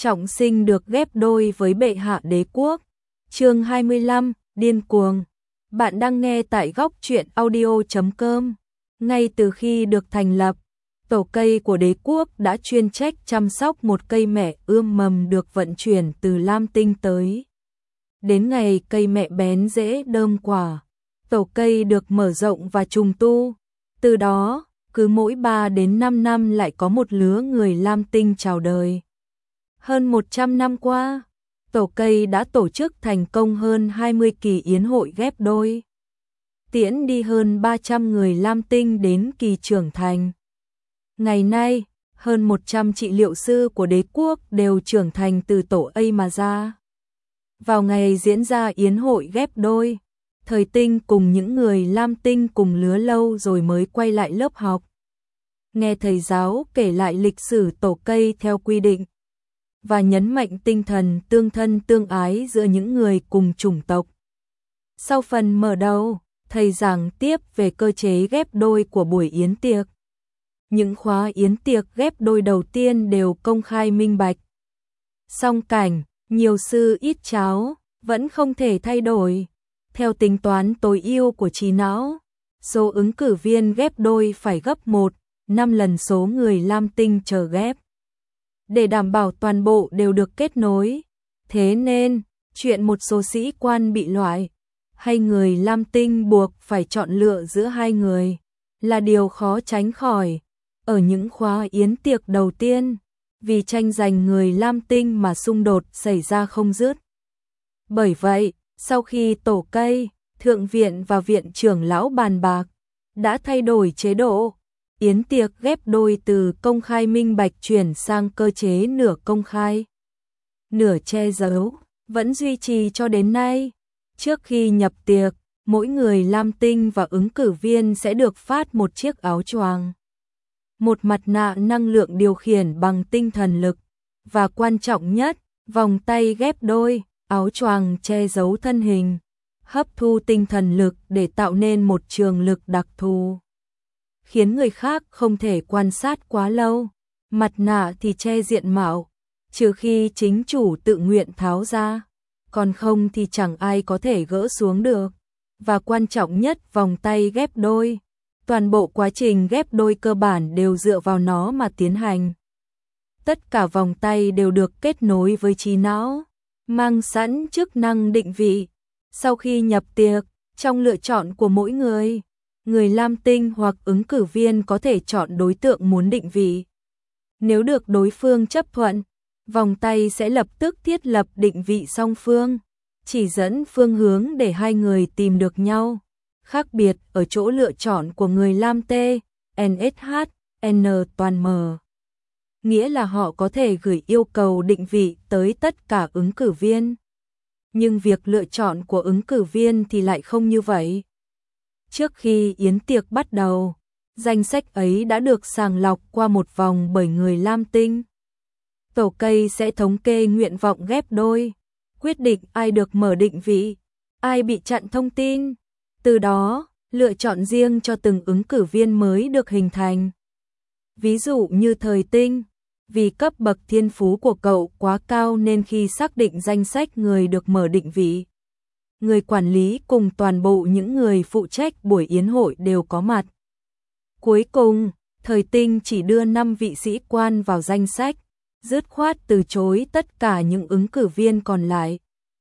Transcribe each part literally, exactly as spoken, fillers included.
Trọng Sinh được ghép đôi với bệ hạ đế quốc. Chương hai mươi lăm, điên cuồng. Bạn đang nghe tại góc truyện audio chấm com. Ngay từ khi được thành lập, tổ cây của đế quốc đã chuyên trách chăm sóc một cây mẹ ươm mầm được vận chuyển từ Lam Tinh tới. Đến ngày cây mẹ bén rễ đơm quả, tổ cây được mở rộng và trùng tu. Từ đó, cứ mỗi ba đến năm năm lại có một lứa người Lam Tinh chào đời. Hơn một trăm năm qua, tổ cây đã tổ chức thành công hơn hai mươi kỳ yến hội ghép đôi, tiễn đi hơn ba trăm người Lam Tinh đến kỳ trưởng thành. Ngày nay, hơn một trăm trị liệu sư của đế quốc đều trưởng thành từ tổ ấy mà ra. Vào ngày diễn ra yến hội ghép đôi, Thời Tinh cùng những người Lam Tinh cùng lứa lâu rồi mới quay lại lớp học. Nghe thầy giáo kể lại lịch sử tổ cây theo quy định và nhấn mạnh tinh thần tương thân tương ái giữa những người cùng chủng tộc. Sau phần mở đầu, thầy giảng tiếp về cơ chế ghép đôi của buổi yến tiệc. Những khóa yến tiệc ghép đôi đầu tiên đều công khai minh bạch. Song cảnh, nhiều sư ít cháo, vẫn không thể thay đổi. Theo tính toán tối ưu của trí não, số ứng cử viên ghép đôi phải gấp một, năm lần số người Lam Tinh chờ ghép. Để đảm bảo toàn bộ đều được kết nối. Thế nên, chuyện một số sĩ quan bị loại, hay người Lam Tinh buộc phải chọn lựa giữa hai người, là điều khó tránh khỏi. Ở những khóa yến tiệc đầu tiên, vì tranh giành người Lam Tinh mà xung đột xảy ra không dứt. Bởi vậy, sau khi tổ cây, thượng viện và viện trưởng lão bàn bạc, đã thay đổi chế độ. Yến tiệc ghép đôi từ công khai minh bạch chuyển sang cơ chế nửa công khai, nửa che giấu, vẫn duy trì cho đến nay. Trước khi nhập tiệc, mỗi người Lam Tinh và ứng cử viên sẽ được phát một chiếc áo choàng, một mặt nạ năng lượng điều khiển bằng tinh thần lực, và quan trọng nhất, vòng tay ghép đôi, áo choàng che giấu thân hình, hấp thu tinh thần lực để tạo nên một trường lực đặc thù, khiến người khác không thể quan sát quá lâu. Mặt nạ thì che diện mạo, trừ khi chính chủ tự nguyện tháo ra, còn không thì chẳng ai có thể gỡ xuống được. Và quan trọng nhất, vòng tay ghép đôi, toàn bộ quá trình ghép đôi cơ bản đều dựa vào nó mà tiến hành. Tất cả vòng tay đều được kết nối với trí não, mang sẵn chức năng định vị. Sau khi nhập tiệc, trong lựa chọn của mỗi người, người Lam Tinh hoặc ứng cử viên có thể chọn đối tượng muốn định vị. Nếu được đối phương chấp thuận, vòng tay sẽ lập tức thiết lập định vị song phương, chỉ dẫn phương hướng để hai người tìm được nhau. Khác biệt ở chỗ lựa chọn của người Lam T, en ét hát, N toàn M. Nghĩa là họ có thể gửi yêu cầu định vị tới tất cả ứng cử viên. Nhưng việc lựa chọn của ứng cử viên thì lại không như vậy. Trước khi yến tiệc bắt đầu, danh sách ấy đã được sàng lọc qua một vòng bởi người Lam Tinh. Tổ cây sẽ thống kê nguyện vọng ghép đôi, quyết định ai được mở định vị, ai bị chặn thông tin. Từ đó, lựa chọn riêng cho từng ứng cử viên mới được hình thành. Ví dụ như Thời Tinh, vì cấp bậc thiên phú của cậu quá cao nên khi xác định danh sách người được mở định vị, người quản lý cùng toàn bộ những người phụ trách buổi yến hội đều có mặt. Cuối cùng, Thời Tinh chỉ đưa năm vị sĩ quan vào danh sách, dứt khoát từ chối tất cả những ứng cử viên còn lại.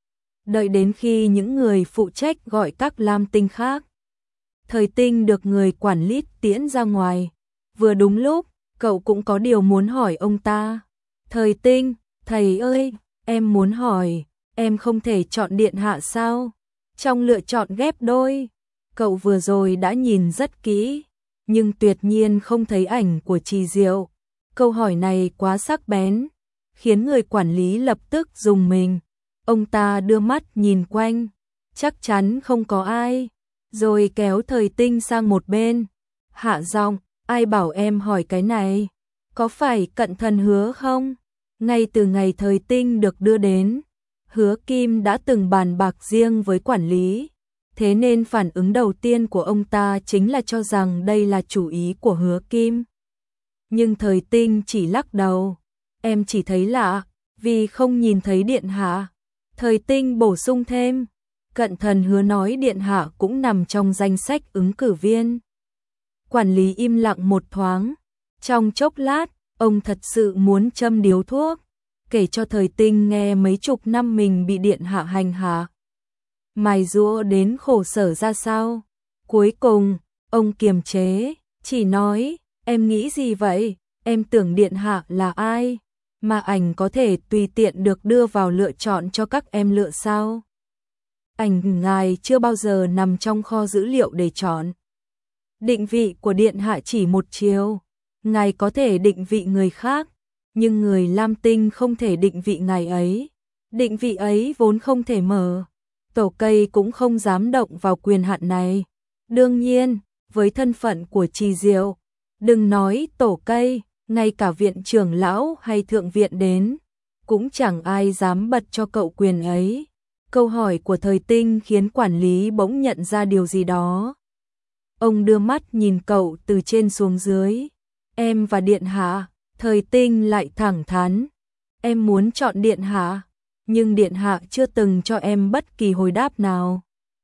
Đợi đến khi những người phụ trách gọi các Lam Tinh khác, Thời Tinh được người quản lý tiễn ra ngoài. Vừa đúng lúc, cậu cũng có điều muốn hỏi ông ta. Thời Tinh, thầy ơi, em muốn hỏi, em không thể chọn điện hạ sao? Trong lựa chọn ghép đôi, cậu vừa rồi đã nhìn rất kỹ, nhưng tuyệt nhiên không thấy ảnh của Trì Diệu. Câu hỏi này quá sắc bén, khiến người quản lý lập tức rùng mình. Ông ta đưa mắt nhìn quanh, chắc chắn không có ai, rồi kéo Thời Tinh sang một bên. Hạ giọng, ai bảo em hỏi cái này? Có phải cận thần Hứa không? Ngay từ ngày Thời Tinh được đưa đến, Hứa Kim đã từng bàn bạc riêng với quản lý, thế nên phản ứng đầu tiên của ông ta chính là cho rằng đây là chủ ý của Hứa Kim. Nhưng Thời Tinh chỉ lắc đầu, em chỉ thấy lạ, Vì không nhìn thấy điện hạ, Thời Tinh bổ sung thêm, cận thần hứa nói điện hạ cũng nằm trong danh sách ứng cử viên. Quản lý im lặng một thoáng, trong chốc lát, ông thật sự muốn châm điếu thuốc, kể cho Thời Tinh nghe mấy chục năm mình bị điện hạ hành hạ, mài giũa đến khổ sở ra sao. Cuối cùng, ông kiềm chế, chỉ nói, em nghĩ gì vậy, em tưởng điện hạ là ai, mà ảnh có thể tùy tiện được đưa vào lựa chọn cho các em lựa sao? Ảnh ngài chưa bao giờ nằm trong kho dữ liệu để chọn. Định vị của điện hạ chỉ một chiều, ngài có thể định vị người khác, nhưng người Lam Tinh không thể định vị ngài ấy. Định vị ấy vốn không thể mở, tổ cây cũng không dám động vào quyền hạn này. Đương nhiên, với thân phận của Trì Diệu, đừng nói tổ cây, ngay cả viện trưởng lão hay thượng viện đến, cũng chẳng ai dám bật cho cậu quyền ấy. Câu hỏi của Thời Tinh khiến quản lý bỗng nhận ra điều gì đó. Ông đưa mắt nhìn cậu từ trên xuống dưới. Em và điện hạ. Thời Tinh lại thẳng thắn. Em muốn chọn điện hạ, nhưng điện hạ chưa từng cho em bất kỳ hồi đáp nào.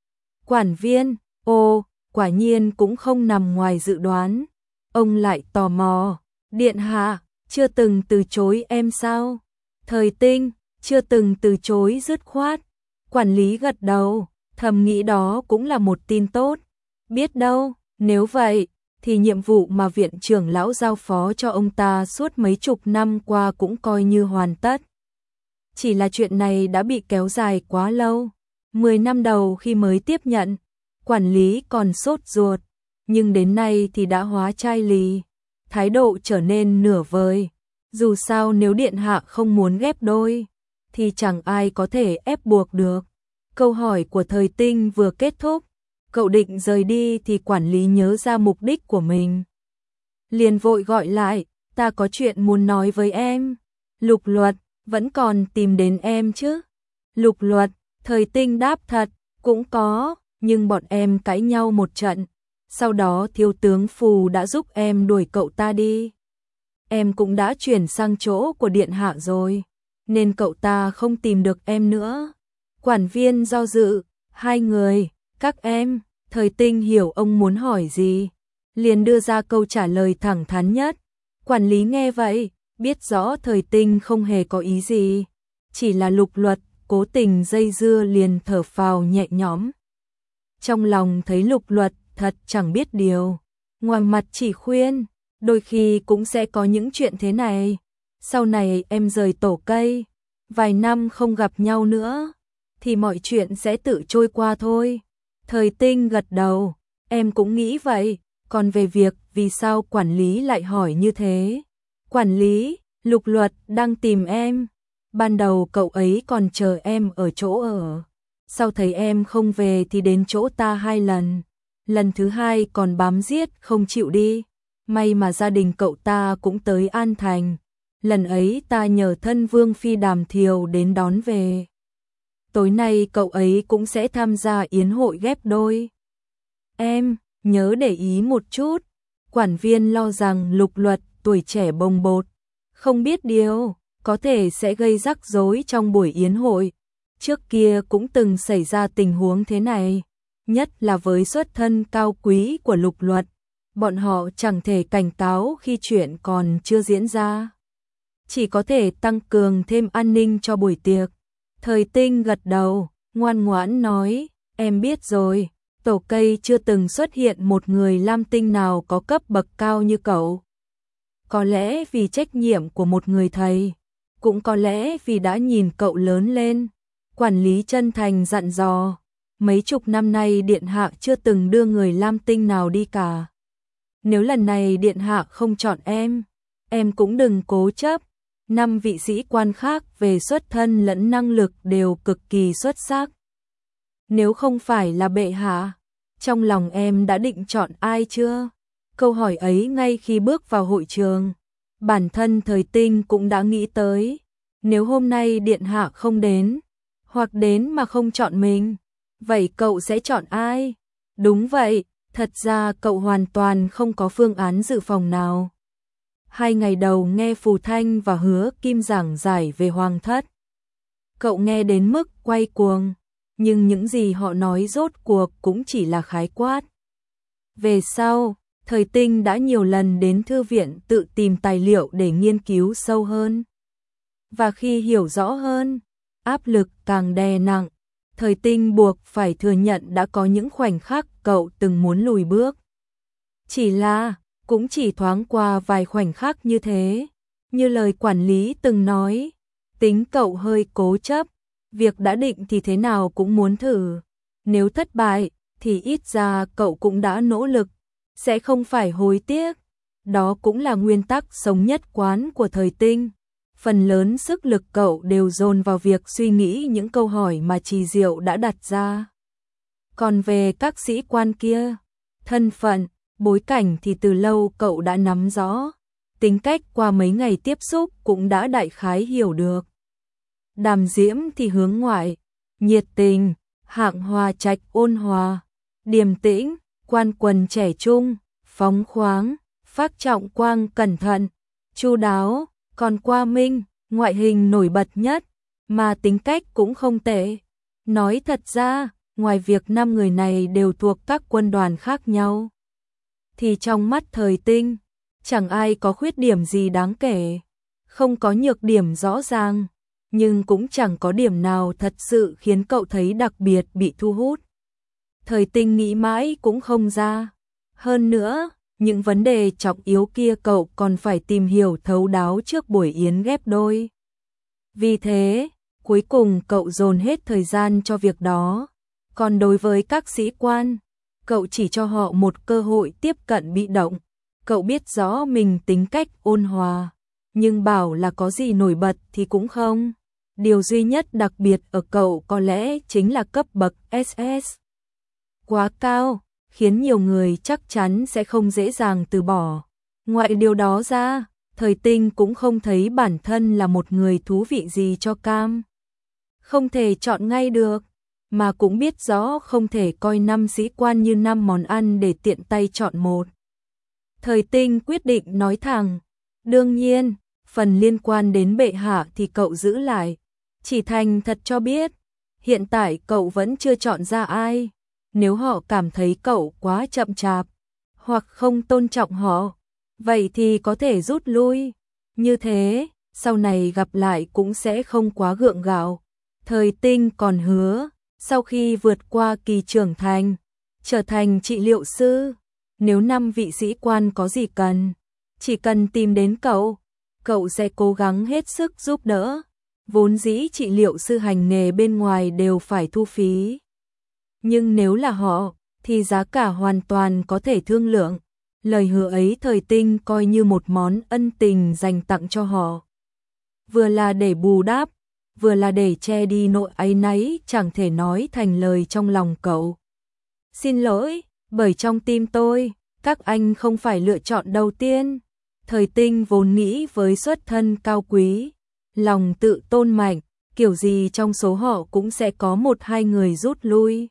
Quản viên, ô, quả nhiên cũng không nằm ngoài dự đoán. Ông lại tò mò. Điện hạ, chưa từng từ chối em sao? Thời Tinh, chưa từng từ chối dứt khoát. Quản lý gật đầu, thầm nghĩ đó cũng là một tin tốt. Biết đâu, nếu vậy, thì nhiệm vụ mà viện trưởng lão giao phó cho ông ta suốt mấy chục năm qua cũng coi như hoàn tất. Chỉ là chuyện này đã bị kéo dài quá lâu. Mười năm đầu khi mới tiếp nhận, quản lý còn sốt ruột, nhưng đến nay thì đã hóa chai lì. Thái độ trở nên nửa vời. Dù sao nếu điện hạ không muốn ghép đôi, thì chẳng ai có thể ép buộc được. Câu hỏi của Thời Tinh vừa kết thúc, cậu định rời đi thì quản lý nhớ ra mục đích của mình. Liền vội gọi lại, ta có chuyện muốn nói với em. Lục Luật, vẫn còn tìm đến em chứ? Lục Luật, Thời Tinh đáp thật, cũng có, nhưng bọn em cãi nhau một trận. Sau đó thiếu tướng Phù đã giúp em đuổi cậu ta đi. Em cũng đã chuyển sang chỗ của điện hạ rồi, nên cậu ta không tìm được em nữa. Quản viên do dự, hai người, các em. Thời Tinh hiểu ông muốn hỏi gì, liền đưa ra câu trả lời thẳng thắn nhất. Quản lý nghe vậy, biết rõ Thời Tinh không hề có ý gì, chỉ là Lục Luật cố tình dây dưa, liền thở phào nhẹ nhõm. Trong lòng thấy Lục Luật thật chẳng biết điều, ngoài mặt chỉ khuyên, đôi khi cũng sẽ có những chuyện thế này. Sau này em rời tổ cây, vài năm không gặp nhau nữa, thì mọi chuyện sẽ tự trôi qua thôi. Thời Tinh gật đầu, em cũng nghĩ vậy, còn về việc vì sao quản lý lại hỏi như thế. Quản lý, Lục Luật đang tìm em, ban đầu cậu ấy còn chờ em ở chỗ ở, sau thấy em không về thì đến chỗ ta hai lần, lần thứ hai còn bám giết không chịu đi. May mà gia đình cậu ta cũng tới An Thành, lần ấy ta nhờ thân Vương Phi Đàm Thiều đến đón về. Tối nay cậu ấy cũng sẽ tham gia yến hội ghép đôi. Em, nhớ để ý một chút. Quản viên lo rằng Lục Luật tuổi trẻ bồng bột, không biết điều, có thể sẽ gây rắc rối trong buổi yến hội. Trước kia cũng từng xảy ra tình huống thế này, nhất là với xuất thân cao quý của Lục Luật. Bọn họ chẳng thể cảnh cáo khi chuyện còn chưa diễn ra, chỉ có thể tăng cường thêm an ninh cho buổi tiệc. Thời Tinh gật đầu, ngoan ngoãn nói, em biết rồi, tổ cây chưa từng xuất hiện một người Lam Tinh nào có cấp bậc cao như cậu. Có lẽ vì trách nhiệm của một người thầy, cũng có lẽ vì đã nhìn cậu lớn lên. Quản lý chân thành dặn dò, mấy chục năm nay điện hạ chưa từng đưa người Lam Tinh nào đi cả. Nếu lần này điện hạ không chọn em, em cũng đừng cố chấp. Năm vị sĩ quan khác về xuất thân lẫn năng lực đều cực kỳ xuất sắc. Nếu không phải là bệ hạ, trong lòng em đã định chọn ai chưa? Câu hỏi ấy ngay khi bước vào hội trường, bản thân Thời Tinh cũng đã nghĩ tới. Nếu hôm nay điện hạ không đến, hoặc đến mà không chọn mình, vậy cậu sẽ chọn ai? Đúng vậy, thật ra cậu hoàn toàn không có phương án dự phòng nào. Hai ngày đầu nghe Phù Thanh và Hứa Kim giảng giải về Hoàng thất, cậu nghe đến mức quay cuồng, nhưng những gì họ nói rốt cuộc cũng chỉ là khái quát. Về sau, Thời Tinh đã nhiều lần đến thư viện tự tìm tài liệu để nghiên cứu sâu hơn. Và khi hiểu rõ hơn, áp lực càng đè nặng, Thời Tinh buộc phải thừa nhận đã có những khoảnh khắc cậu từng muốn lùi bước. Chỉ là, cũng chỉ thoáng qua vài khoảnh khắc như thế. Như lời quản lý từng nói, tính cậu hơi cố chấp, việc đã định thì thế nào cũng muốn thử. Nếu thất bại, thì ít ra cậu cũng đã nỗ lực, sẽ không phải hối tiếc. Đó cũng là nguyên tắc sống nhất quán của Thời Tinh. Phần lớn sức lực cậu đều dồn vào việc suy nghĩ những câu hỏi mà Trì Diệu đã đặt ra. Còn về các sĩ quan kia, thân phận, bối cảnh thì từ lâu cậu đã nắm rõ. Tính cách qua mấy ngày tiếp xúc cũng đã đại khái hiểu được. Đàm Diễm thì hướng ngoại, nhiệt tình, Hạng Hoa Trạch ôn hòa, điềm tĩnh, Quan Quần trẻ trung, phóng khoáng, Phác Trọng Quang cẩn thận, chu đáo, còn Qua Minh, ngoại hình nổi bật nhất, mà tính cách cũng không tệ. Nói thật ra, ngoài việc năm người này đều thuộc các quân đoàn khác nhau, thì trong mắt Thời Tinh, chẳng ai có khuyết điểm gì đáng kể, không có nhược điểm rõ ràng, nhưng cũng chẳng có điểm nào thật sự khiến cậu thấy đặc biệt bị thu hút. Thời Tinh nghĩ mãi cũng không ra. Hơn nữa, những vấn đề trọng yếu kia cậu còn phải tìm hiểu thấu đáo trước buổi yến ghép đôi. Vì thế, cuối cùng cậu dồn hết thời gian cho việc đó. Còn đối với các sĩ quan, cậu chỉ cho họ một cơ hội tiếp cận bị động. Cậu biết rõ mình tính cách ôn hòa, nhưng bảo là có gì nổi bật thì cũng không. Điều duy nhất đặc biệt ở cậu có lẽ chính là cấp bậc ét ét. Quá cao, khiến nhiều người chắc chắn sẽ không dễ dàng từ bỏ. Ngoại điều đó ra, Thời Tinh cũng không thấy bản thân là một người thú vị gì cho cam. Không thể chọn ngay được, mà cũng biết rõ không thể coi năm sĩ quan như năm món ăn để tiện tay chọn một. Thời Tinh quyết định nói thẳng, đương nhiên, phần liên quan đến bệ hạ thì cậu giữ lại. Chỉ thành thật cho biết, hiện tại cậu vẫn chưa chọn ra ai. Nếu họ cảm thấy cậu quá chậm chạp, hoặc không tôn trọng họ, vậy thì có thể rút lui. Như thế, sau này gặp lại cũng sẽ không quá gượng gạo. Thời Tinh còn hứa, sau khi vượt qua kỳ trưởng thành, trở thành trị liệu sư, nếu năm vị sĩ quan có gì cần, chỉ cần tìm đến cậu, cậu sẽ cố gắng hết sức giúp đỡ. Vốn dĩ trị liệu sư hành nghề bên ngoài đều phải thu phí. Nhưng nếu là họ, thì giá cả hoàn toàn có thể thương lượng. Lời hứa ấy Thời Tinh coi như một món ân tình dành tặng cho họ. Vừa là để bù đắp, vừa là để che đi nỗi áy náy chẳng thể nói thành lời trong lòng cậu. Xin lỗi, bởi trong tim tôi, các anh không phải lựa chọn đầu tiên. Thời Tinh vốn nghĩ với xuất thân cao quý, lòng tự tôn mạnh, kiểu gì trong số họ cũng sẽ có một hai người rút lui.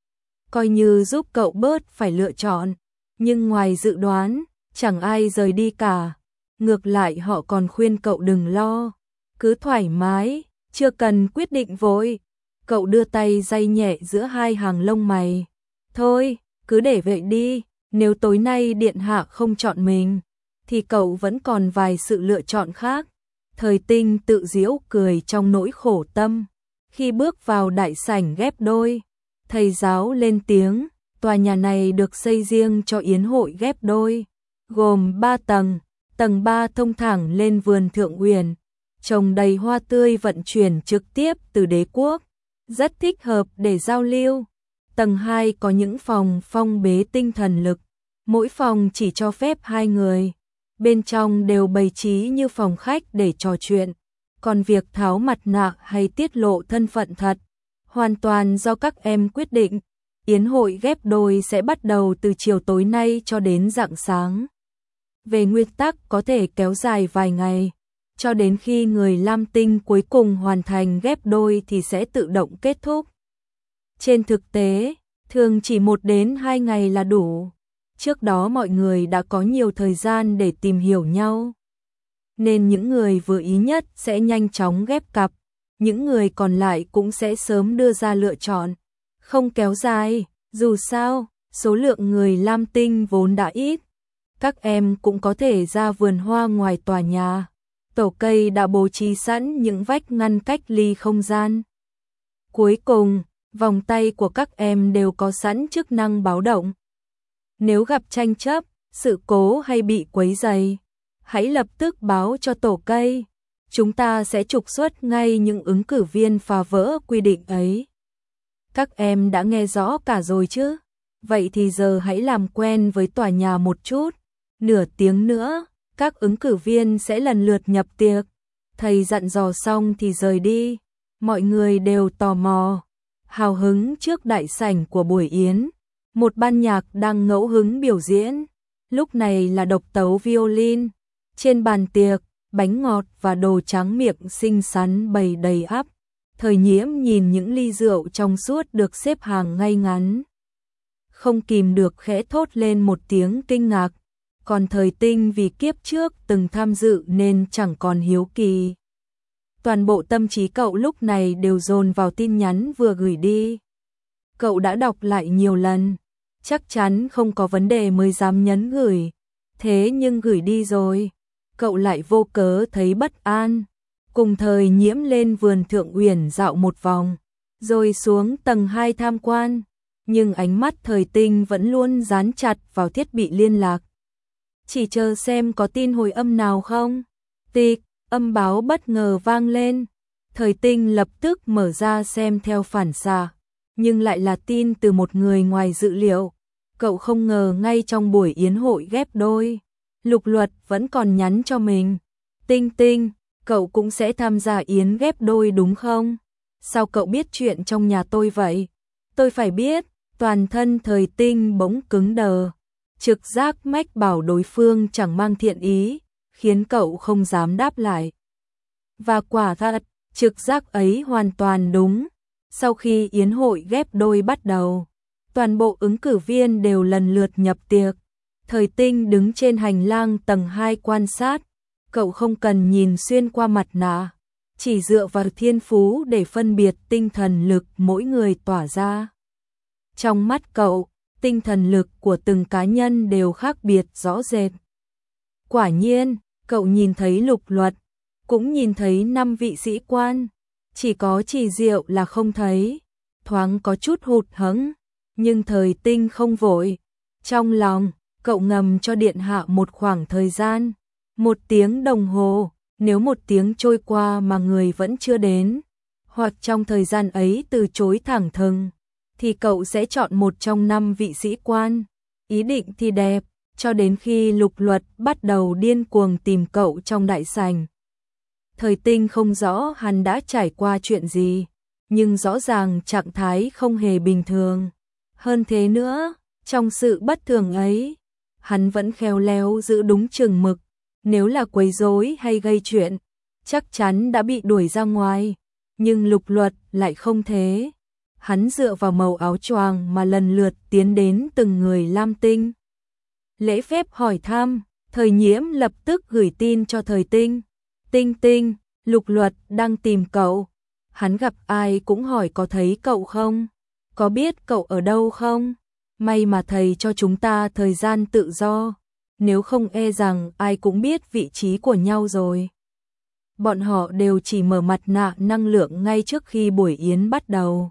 Coi như giúp cậu bớt phải lựa chọn, nhưng ngoài dự đoán, chẳng ai rời đi cả. Ngược lại họ còn khuyên cậu đừng lo, cứ thoải mái, chưa cần quyết định vội. Cậu đưa tay day nhẹ giữa hai hàng lông mày. Thôi, cứ để vậy đi, nếu tối nay điện hạ không chọn mình, thì cậu vẫn còn vài sự lựa chọn khác. Thời Tinh tự giễu cười trong nỗi khổ tâm. Khi bước vào đại sảnh ghép đôi, thầy giáo lên tiếng, tòa nhà này được xây riêng cho yến hội ghép đôi, gồm ba tầng, tầng ba thông thẳng lên vườn Thượng Uyển, trồng đầy hoa tươi vận chuyển trực tiếp từ đế quốc, rất thích hợp để giao lưu. Tầng hai có những phòng phong bế tinh thần lực, mỗi phòng chỉ cho phép hai người. Bên trong đều bày trí như phòng khách để trò chuyện, còn việc tháo mặt nạ hay tiết lộ thân phận thật, hoàn toàn do các em quyết định. Yến hội ghép đôi sẽ bắt đầu từ chiều tối nay cho đến rạng sáng. Về nguyên tắc có thể kéo dài vài ngày, cho đến khi người Lam Tinh cuối cùng hoàn thành ghép đôi thì sẽ tự động kết thúc. Trên thực tế, thường chỉ một đến hai ngày là đủ. Trước đó mọi người đã có nhiều thời gian để tìm hiểu nhau, nên những người vừa ý nhất sẽ nhanh chóng ghép cặp, những người còn lại cũng sẽ sớm đưa ra lựa chọn, không kéo dài, dù sao, số lượng người Lam Tinh vốn đã ít. Các em cũng có thể ra vườn hoa ngoài tòa nhà. Tổ cây đã bố trí sẵn những vách ngăn cách ly không gian. Cuối cùng, vòng tay của các em đều có sẵn chức năng báo động. Nếu gặp tranh chấp, sự cố hay bị quấy rầy, hãy lập tức báo cho tổ cây. Chúng ta sẽ trục xuất ngay những ứng cử viên phá vỡ quy định ấy. Các em đã nghe rõ cả rồi chứ? Vậy thì giờ hãy làm quen với tòa nhà một chút. Nửa tiếng nữa, các ứng cử viên sẽ lần lượt nhập tiệc. Thầy dặn dò xong thì rời đi. Mọi người đều tò mò, hào hứng trước đại sảnh của buổi yến. Một ban nhạc đang ngẫu hứng biểu diễn. Lúc này là độc tấu violin. Trên bàn tiệc, bánh ngọt và đồ tráng miệng xinh xắn bày đầy ắp. Thời Nhiễm nhìn những ly rượu trong suốt được xếp hàng ngay ngắn, không kìm được khẽ thốt lên một tiếng kinh ngạc. Còn Thời Tinh vì kiếp trước từng tham dự nên chẳng còn hiếu kỳ. Toàn bộ tâm trí cậu lúc này đều dồn vào tin nhắn vừa gửi đi. Cậu đã đọc lại nhiều lần, chắc chắn không có vấn đề mới dám nhấn gửi. Thế nhưng gửi đi rồi, cậu lại vô cớ thấy bất an. Cùng Thời Nhiễm lên vườn Thượng Uyển dạo một vòng, rồi xuống tầng hai tham quan. Nhưng ánh mắt Thời Tinh vẫn luôn dán chặt vào thiết bị liên lạc. Chỉ chờ xem có tin hồi âm nào không. Tịch, âm báo bất ngờ vang lên. Thời Tinh lập tức mở ra xem theo phản xạ, nhưng lại là tin từ một người ngoài dự liệu. Cậu không ngờ ngay trong buổi yến hội ghép đôi, Lục Luật vẫn còn nhắn cho mình. Tinh Tinh, cậu cũng sẽ tham gia yến ghép đôi đúng không? Sao cậu biết chuyện trong nhà tôi vậy? Tôi phải biết. Toàn thân Thời Tinh bỗng cứng đờ. Trực giác mách bảo đối phương chẳng mang thiện ý, khiến cậu không dám đáp lại. Và quả thật, trực giác ấy hoàn toàn đúng. Sau khi yến hội ghép đôi bắt đầu, toàn bộ ứng cử viên đều lần lượt nhập tiệc. Thời Tinh đứng trên hành lang tầng hai quan sát. Cậu không cần nhìn xuyên qua mặt nạ, chỉ dựa vào thiên phú để phân biệt tinh thần lực mỗi người tỏa ra. Trong mắt cậu, tinh thần lực của từng cá nhân đều khác biệt rõ rệt. Quả nhiên, cậu nhìn thấy Lục Luật, cũng nhìn thấy năm vị sĩ quan, chỉ có Trì Diệu là không thấy. Thoáng có chút hụt hẫng, nhưng Thời Tinh không vội. Trong lòng, cậu ngầm cho điện hạ một khoảng thời gian, một tiếng đồng hồ. Nếu một tiếng trôi qua mà người vẫn chưa đến, hoặc trong thời gian ấy từ chối thẳng thừng, thì cậu sẽ chọn một trong năm vị sĩ quan. Ý định thì đẹp, cho đến khi Lục Luật bắt đầu điên cuồng tìm cậu trong đại sảnh. Thời Tinh không rõ hắn đã trải qua chuyện gì, nhưng rõ ràng trạng thái không hề bình thường. Hơn thế nữa, trong sự bất thường ấy, hắn vẫn khéo léo giữ đúng chừng mực. Nếu là quấy rối hay gây chuyện, chắc chắn đã bị đuổi ra ngoài. Nhưng Lục Luật lại không thế. Hắn dựa vào màu áo choàng mà lần lượt tiến đến từng người Lam Tinh. Lễ phép hỏi thăm, Thời Nhiễm lập tức gửi tin cho Thời Tinh. Tinh Tinh, Lục Luật đang tìm cậu. Hắn gặp ai cũng hỏi có thấy cậu không? Có biết cậu ở đâu không? May mà thầy cho chúng ta thời gian tự do. Nếu không e rằng ai cũng biết vị trí của nhau rồi. Bọn họ đều chỉ mở mặt nạ năng lượng ngay trước khi buổi yến bắt đầu.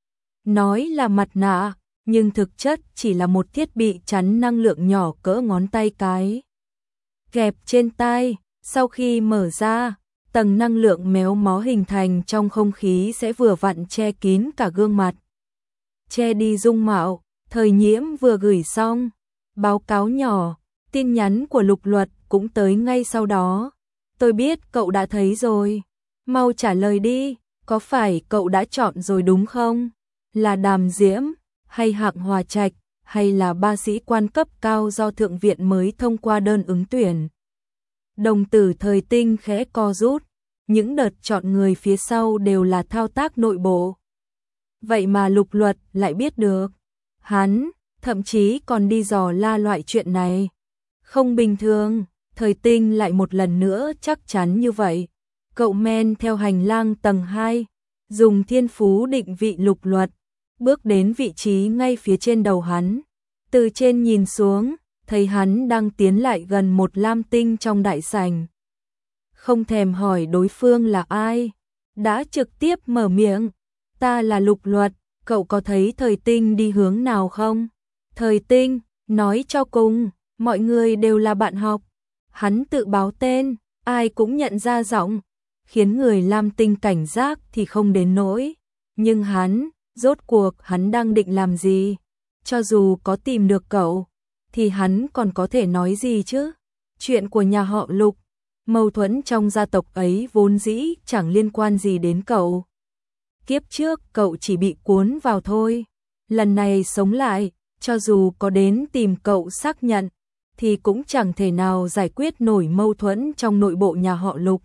Nói là mặt nạ, nhưng thực chất chỉ là một thiết bị chắn năng lượng nhỏ cỡ ngón tay cái. Kẹp trên tai, sau khi mở ra, tầng năng lượng méo mó hình thành trong không khí sẽ vừa vặn che kín cả gương mặt. Che đi dung mạo, Thời Nhiễm vừa gửi xong. Báo cáo nhỏ, tin nhắn của Lục Luật cũng tới ngay sau đó. Tôi biết cậu đã thấy rồi. Mau trả lời đi, có phải cậu đã chọn rồi đúng không? Là Đàm Diễm, hay Hạng Hòa Trạch, hay là ba sĩ quan cấp cao do Thượng viện mới thông qua đơn ứng tuyển? Đồng tử Thời Tinh khẽ co rút, những đợt chọn người phía sau đều là thao tác nội bộ. Vậy mà Lục Luật lại biết được. Hắn, thậm chí còn đi dò la loại chuyện này. Không bình thường, Thời Tinh lại một lần nữa chắc chắn như vậy. Cậu men theo hành lang tầng hai, dùng thiên phú định vị Lục Luật, bước đến vị trí ngay phía trên đầu hắn. Từ trên nhìn xuống, thấy hắn đang tiến lại gần một lam tinh trong đại sảnh. Không thèm hỏi đối phương là ai, đã trực tiếp mở miệng, ta là Lục Luật, cậu có thấy Thời Tinh đi hướng nào không? Thời Tinh, nói cho cùng, mọi người đều là bạn học. Hắn tự báo tên, ai cũng nhận ra giọng, khiến người lam tinh cảnh giác thì không đến nỗi. Nhưng hắn, rốt cuộc hắn đang định làm gì? Cho dù có tìm được cậu, thì hắn còn có thể nói gì chứ? Chuyện của nhà họ Lục, mâu thuẫn trong gia tộc ấy vốn dĩ chẳng liên quan gì đến cậu. Kiếp trước cậu chỉ bị cuốn vào thôi. Lần này sống lại, cho dù có đến tìm cậu xác nhận, thì cũng chẳng thể nào giải quyết nổi mâu thuẫn trong nội bộ nhà họ Lục.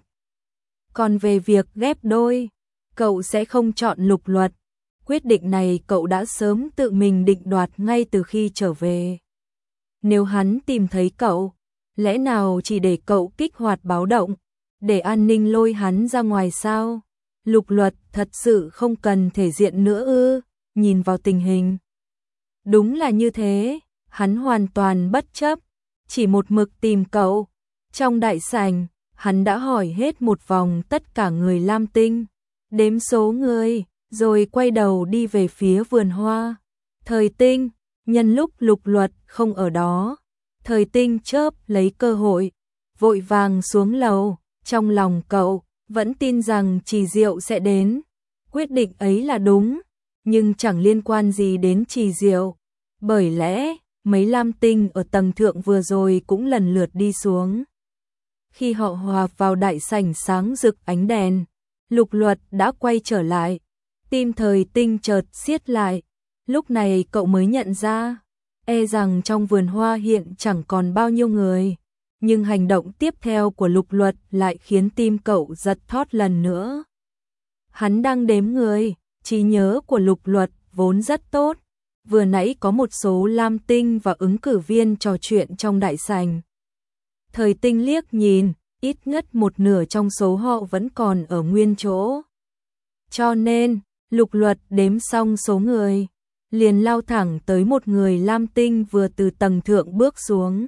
Còn về việc ghép đôi, cậu sẽ không chọn Lục Luật. Quyết định này cậu đã sớm tự mình định đoạt ngay từ khi trở về. Nếu hắn tìm thấy cậu, lẽ nào chỉ để cậu kích hoạt báo động, để an ninh lôi hắn ra ngoài sao? Lục Luật thật sự không cần thể diện nữa ư? Nhìn vào tình hình, đúng là như thế, hắn hoàn toàn bất chấp, chỉ một mực tìm cậu. Trong đại sảnh, hắn đã hỏi hết một vòng tất cả người lam tinh, đếm số người, rồi quay đầu đi về phía vườn hoa. Thời Tinh, nhân lúc Lục Luật không ở đó, Thời Tinh chớp lấy cơ hội, vội vàng xuống lầu. Trong lòng cậu vẫn tin rằng Trì Diệu sẽ đến. Quyết định ấy là đúng, nhưng chẳng liên quan gì đến Trì Diệu, bởi lẽ mấy lam tinh ở tầng thượng vừa rồi cũng lần lượt đi xuống. Khi họ hòa vào đại sảnh sáng rực ánh đèn, Lục Luật đã quay trở lại. Tim Thời Tinh chợt siết lại, lúc này cậu mới nhận ra, e rằng trong vườn hoa hiện chẳng còn bao nhiêu người, nhưng hành động tiếp theo của Lục Luật lại khiến tim cậu giật thót lần nữa. Hắn đang đếm người, trí nhớ của Lục Luật vốn rất tốt, vừa nãy có một số lam tinh và ứng cử viên trò chuyện trong đại sảnh. Thời Tinh liếc nhìn, ít nhất một nửa trong số họ vẫn còn ở nguyên chỗ. Cho nên, Lục Luật đếm xong số người, liền lao thẳng tới một người lam tinh vừa từ tầng thượng bước xuống.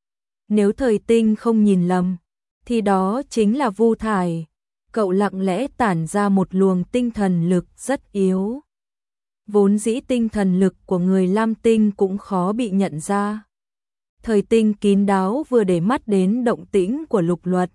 Nếu Thời Tinh không nhìn lầm, thì đó chính là Vu Thải. Cậu lặng lẽ tản ra một luồng tinh thần lực rất yếu. Vốn dĩ tinh thần lực của người lam tinh cũng khó bị nhận ra. Thời Tinh kín đáo vừa để mắt đến động tĩnh của Lục Luật,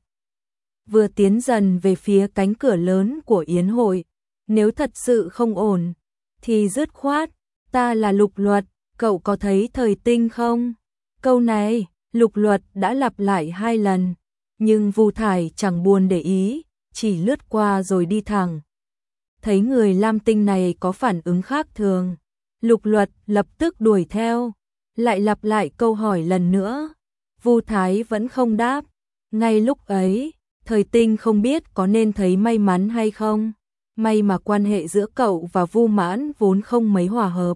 vừa tiến dần về phía cánh cửa lớn của yến hội. Nếu thật sự không ổn, thì dứt khoát, ta là Lục Luật, cậu có thấy Thời Tinh không? Câu này, Lục Luật đã lặp lại hai lần, nhưng Vu Thải chẳng buồn để ý, chỉ lướt qua rồi đi thẳng. Thấy người lam tinh này có phản ứng khác thường, Lục Luật lập tức đuổi theo, lại lặp lại câu hỏi lần nữa. Vu Thái vẫn không đáp. Ngay lúc ấy, Thời Tinh không biết có nên thấy may mắn hay không. May mà quan hệ giữa cậu và Vu Mãn vốn không mấy hòa hợp.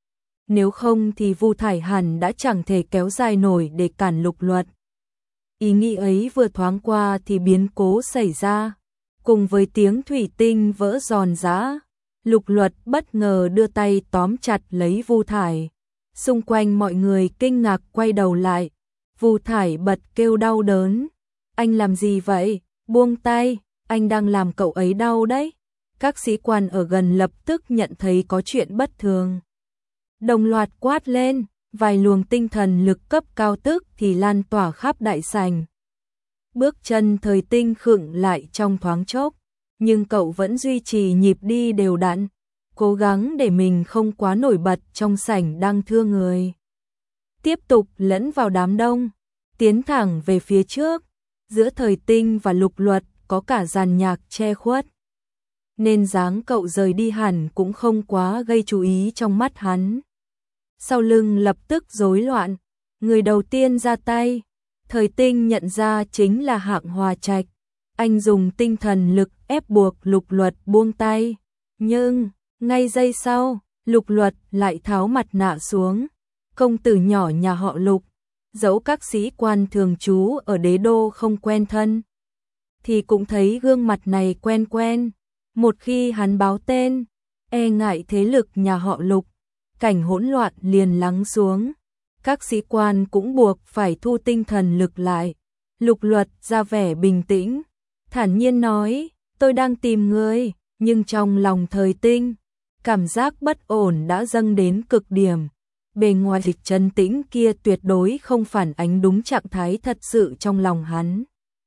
Nếu không thì Vu Thải hẳn đã chẳng thể kéo dài nổi để cản Lục Luật. Ý nghĩ ấy vừa thoáng qua thì biến cố xảy ra. Cùng với tiếng thủy tinh vỡ giòn giã, Lục Luật bất ngờ đưa tay tóm chặt lấy Vu Thải. Xung quanh mọi người kinh ngạc quay đầu lại. Vu Thải bật kêu đau đớn. Anh làm gì vậy? Buông tay, anh đang làm cậu ấy đau đấy. Các sĩ quan ở gần lập tức nhận thấy có chuyện bất thường. Đồng loạt quát lên, vài luồng tinh thần lực cấp cao tức thì lan tỏa khắp đại sảnh. Bước chân Thời Tinh khựng lại trong thoáng chốc, nhưng cậu vẫn duy trì nhịp đi đều đặn, cố gắng để mình không quá nổi bật trong sảnh đang thưa người. Tiếp tục lẫn vào đám đông, tiến thẳng về phía trước, giữa Thời Tinh và Lục Luật có cả dàn nhạc che khuất, nên dáng cậu rời đi hẳn cũng không quá gây chú ý trong mắt hắn. Sau lưng lập tức rối loạn, người đầu tiên ra tay, Thời Tinh nhận ra chính là Hạng Hòa Trạch. Anh dùng tinh thần lực ép buộc Lục Luật buông tay, nhưng ngay giây sau, Lục Luật lại tháo mặt nạ xuống. Công tử nhỏ nhà họ Lục, dẫu các sĩ quan thường trú ở đế đô không quen thân, thì cũng thấy gương mặt này quen quen. Một khi hắn báo tên, e ngại thế lực nhà họ Lục, cảnh hỗn loạn liền lắng xuống. Các sĩ quan cũng buộc phải thu tinh thần lực lại. Lục Luật ra vẻ bình tĩnh, thản nhiên nói, tôi đang tìm ngươi, nhưng trong lòng Thời Tinh, cảm giác bất ổn đã dâng đến cực điểm. Bề ngoài dịch trấn tĩnh kia tuyệt đối không phản ánh đúng trạng thái thật sự trong lòng hắn.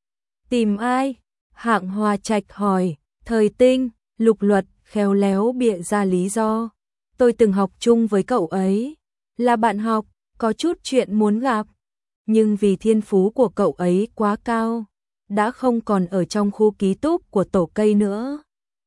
Tìm ai? Hạng Hoa Trạch hỏi. Thời Tinh. Lục Luật khéo léo bịa ra lý do. Tôi từng học chung với cậu ấy, là bạn học, có chút chuyện muốn gặp. Nhưng vì thiên phú của cậu ấy quá cao, đã không còn ở trong khu ký túc của tổ cây nữa,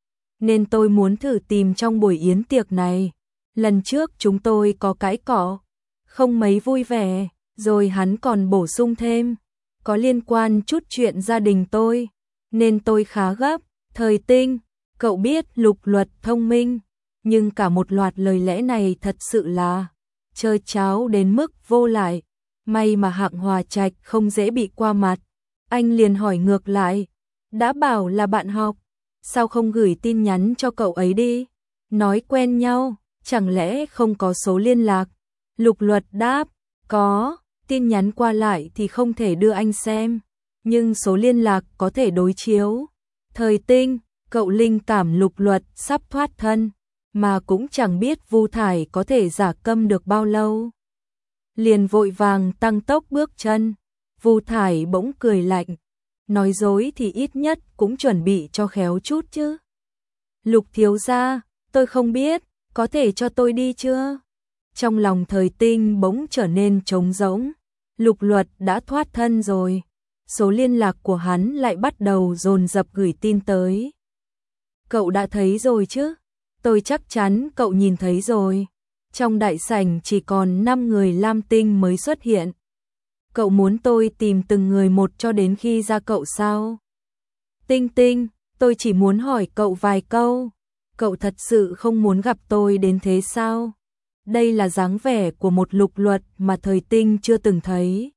nên tôi muốn thử tìm trong buổi yến tiệc này. Lần trước chúng tôi có cãi cọ, không mấy vui vẻ, rồi hắn còn bổ sung thêm, có liên quan chút chuyện gia đình tôi, nên tôi khá gấp. Thời Tinh, cậu biết Lục Luật thông minh, nhưng cả một loạt lời lẽ này thật sự là chơi cháo đến mức vô lại. May mà Hạng Hòa Trạch không dễ bị qua mặt. Anh liền hỏi ngược lại, đã bảo là bạn học, sao không gửi tin nhắn cho cậu ấy đi? Nói quen nhau, chẳng lẽ không có số liên lạc? Lục Luật đáp, có, tin nhắn qua lại thì không thể đưa anh xem, nhưng số liên lạc có thể đối chiếu. Thời Tinh, cậu linh cảm Lục Luật sắp thoát thân, mà cũng chẳng biết Vu Thải có thể giả câm được bao lâu. Liền vội vàng tăng tốc bước chân. Vu Thải bỗng cười lạnh, nói dối thì ít nhất cũng chuẩn bị cho khéo chút chứ. Lục thiếu gia, tôi không biết, có thể cho tôi đi chưa? Trong lòng Thời Tinh bỗng trở nên trống rỗng. Lục Luật đã thoát thân rồi, số liên lạc của hắn lại bắt đầu dồn dập gửi tin tới. Cậu đã thấy rồi chứ? Tôi chắc chắn cậu nhìn thấy rồi. Trong đại sảnh chỉ còn năm người Lam Tinh mới xuất hiện. Cậu muốn tôi tìm từng người một cho đến khi ra cậu sao? Tinh Tinh, tôi chỉ muốn hỏi cậu vài câu. Cậu thật sự không muốn gặp tôi đến thế sao? Đây là dáng vẻ của một Lục Luật mà Thời Tinh chưa từng thấy.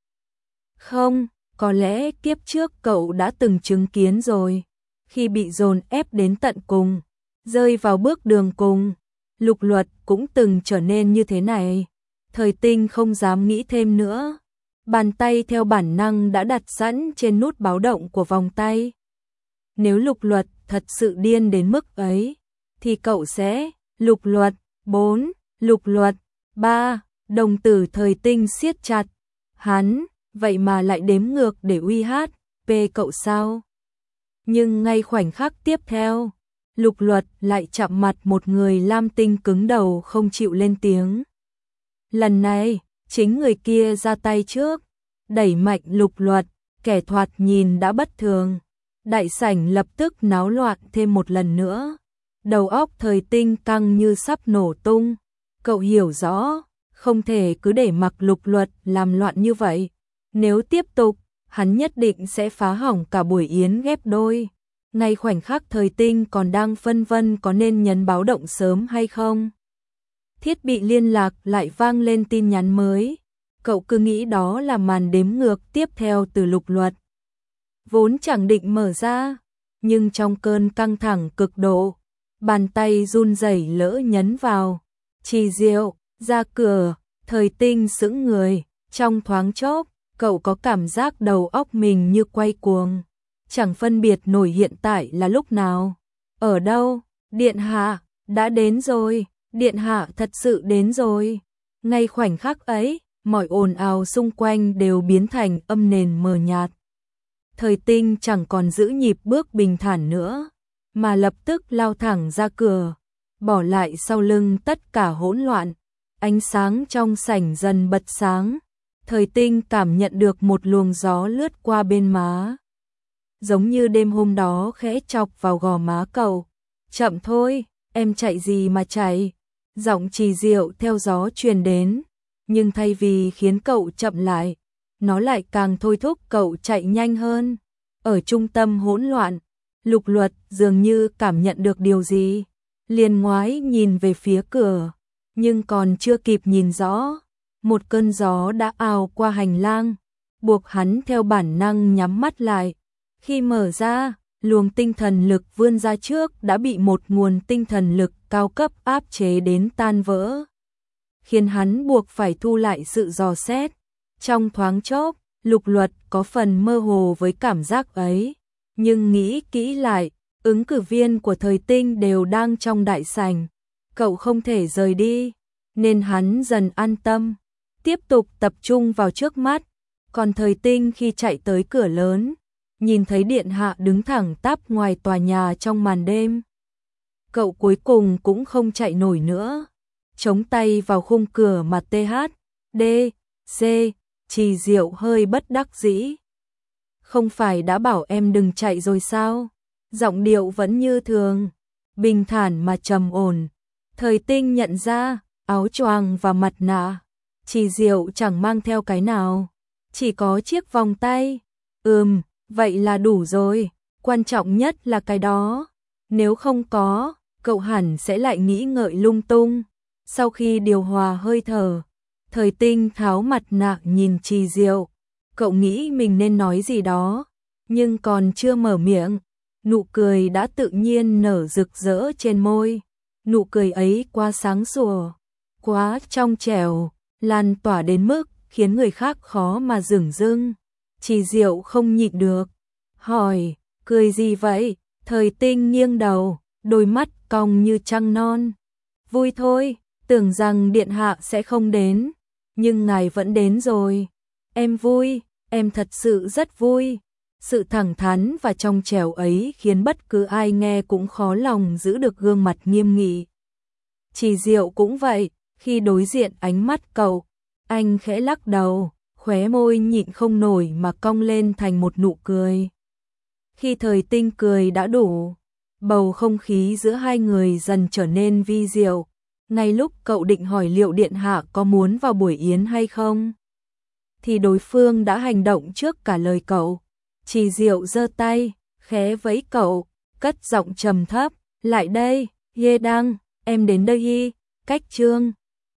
Không, có lẽ kiếp trước cậu đã từng chứng kiến rồi. Khi bị dồn ép đến tận cùng, rơi vào bước đường cùng, Lục Luật cũng từng trở nên như thế này. Thời Tinh không dám nghĩ thêm nữa. Bàn tay theo bản năng đã đặt sẵn trên nút báo động của vòng tay. Nếu Lục Luật thật sự điên đến mức ấy, thì cậu sẽ... Lục Luật, bốn, Lục Luật, ba, đồng tử Thời Tinh siết chặt. Hắn, vậy mà lại đếm ngược để uy hát, về cậu sao? Nhưng ngay khoảnh khắc tiếp theo, Lục Luật lại chạm mặt một người Lam Tinh cứng đầu không chịu lên tiếng. Lần này, chính người kia ra tay trước, đẩy mạnh Lục Luật, kẻ thoạt nhìn đã bất thường. Đại sảnh lập tức náo loạn thêm một lần nữa. Đầu óc Thời Tinh căng như sắp nổ tung. Cậu hiểu rõ, không thể cứ để mặc Lục Luật làm loạn như vậy. Nếu tiếp tục, hắn nhất định sẽ phá hỏng cả buổi yến ghép đôi. Ngay khoảnh khắc Thời Tinh còn đang phân vân có nên nhấn báo động sớm hay không, thiết bị liên lạc lại vang lên tin nhắn mới. Cậu cứ nghĩ đó là màn đếm ngược tiếp theo từ Lục Luật. Vốn chẳng định mở ra, nhưng trong cơn căng thẳng cực độ, bàn tay run rẩy lỡ nhấn vào. Trì Diệu, ra cửa. Thời Tinh sững người, trong thoáng chốc, cậu có cảm giác đầu óc mình như quay cuồng. Chẳng phân biệt nổi hiện tại là lúc nào. Ở đâu? Điện hạ, đã đến rồi. Điện hạ thật sự đến rồi. Ngay khoảnh khắc ấy, mọi ồn ào xung quanh đều biến thành âm nền mờ nhạt. Thời Tinh chẳng còn giữ nhịp bước bình thản nữa, mà lập tức lao thẳng ra cửa, bỏ lại sau lưng tất cả hỗn loạn. Ánh sáng trong sảnh dần bật sáng. Thời Tinh cảm nhận được một luồng gió lướt qua bên má, giống như đêm hôm đó khẽ chọc vào gò má cậu. Chậm thôi, em chạy gì mà chạy? Giọng Trì Diệu theo gió truyền đến, nhưng thay vì khiến cậu chậm lại, nó lại càng thôi thúc cậu chạy nhanh hơn. Ở trung tâm hỗn loạn, Lục Luật dường như cảm nhận được điều gì, liền ngoái nhìn về phía cửa, nhưng còn chưa kịp nhìn rõ, một cơn gió đã ào qua hành lang, buộc hắn theo bản năng nhắm mắt lại. Khi mở ra, luồng tinh thần lực vươn ra trước đã bị một nguồn tinh thần lực cao cấp áp chế đến tan vỡ, khiến hắn buộc phải thu lại sự dò xét. Trong thoáng chốc, Lục Luật có phần mơ hồ với cảm giác ấy, nhưng nghĩ kỹ lại, ứng cử viên của Thời Tinh đều đang trong đại sảnh, cậu không thể rời đi, nên hắn dần an tâm, tiếp tục tập trung vào trước mắt. Còn Thời Tinh khi chạy tới cửa lớn, nhìn thấy điện hạ đứng thẳng tắp ngoài tòa nhà trong màn đêm, cậu cuối cùng cũng không chạy nổi nữa, chống tay vào khung cửa mà tê hát đê xê. Trì Diệu hơi bất đắc dĩ. Không phải đã bảo em đừng chạy rồi sao? Giọng điệu vẫn như thường, bình thản mà trầm ổn. Thời Tinh nhận ra, áo choàng và mặt nạ, Trì Diệu chẳng mang theo cái nào, chỉ có chiếc vòng tay. Ừm, vậy là đủ rồi, quan trọng nhất là cái đó. Nếu không có, cậu hẳn sẽ lại nghĩ ngợi lung tung. Sau khi điều hòa hơi thở, Thời Tinh tháo mặt nạ nhìn Trì Diệu, cậu nghĩ mình nên nói gì đó, nhưng còn chưa mở miệng, nụ cười đã tự nhiên nở rực rỡ trên môi. Nụ cười ấy quá sáng sủa, quá trong trẻo, lan tỏa đến mức khiến người khác khó mà dửng dưng. Trì Diệu không nhịn được, hỏi, cười gì vậy? Thời Tinh nghiêng đầu, đôi mắt cong như trăng non. Vui thôi, tưởng rằng điện hạ sẽ không đến, nhưng ngài vẫn đến rồi. Em vui, em thật sự rất vui. Sự thẳng thắn và trong trẻo ấy khiến bất cứ ai nghe cũng khó lòng giữ được gương mặt nghiêm nghị. Trì Diệu cũng vậy, khi đối diện ánh mắt cậu, anh khẽ lắc đầu, khóe môi nhịn không nổi mà cong lên thành một nụ cười. Khi Thời Tinh cười đã đủ, bầu không khí giữa hai người dần trở nên vi diệu. Ngay lúc cậu định hỏi liệu điện hạ có muốn vào buổi yến hay không, thì đối phương đã hành động trước cả lời cậu. Trì Diệu giơ tay, khẽ vẫy cậu, cất giọng trầm thấp, lại đây, Ye Đăng, em đến đây hi, cách trương.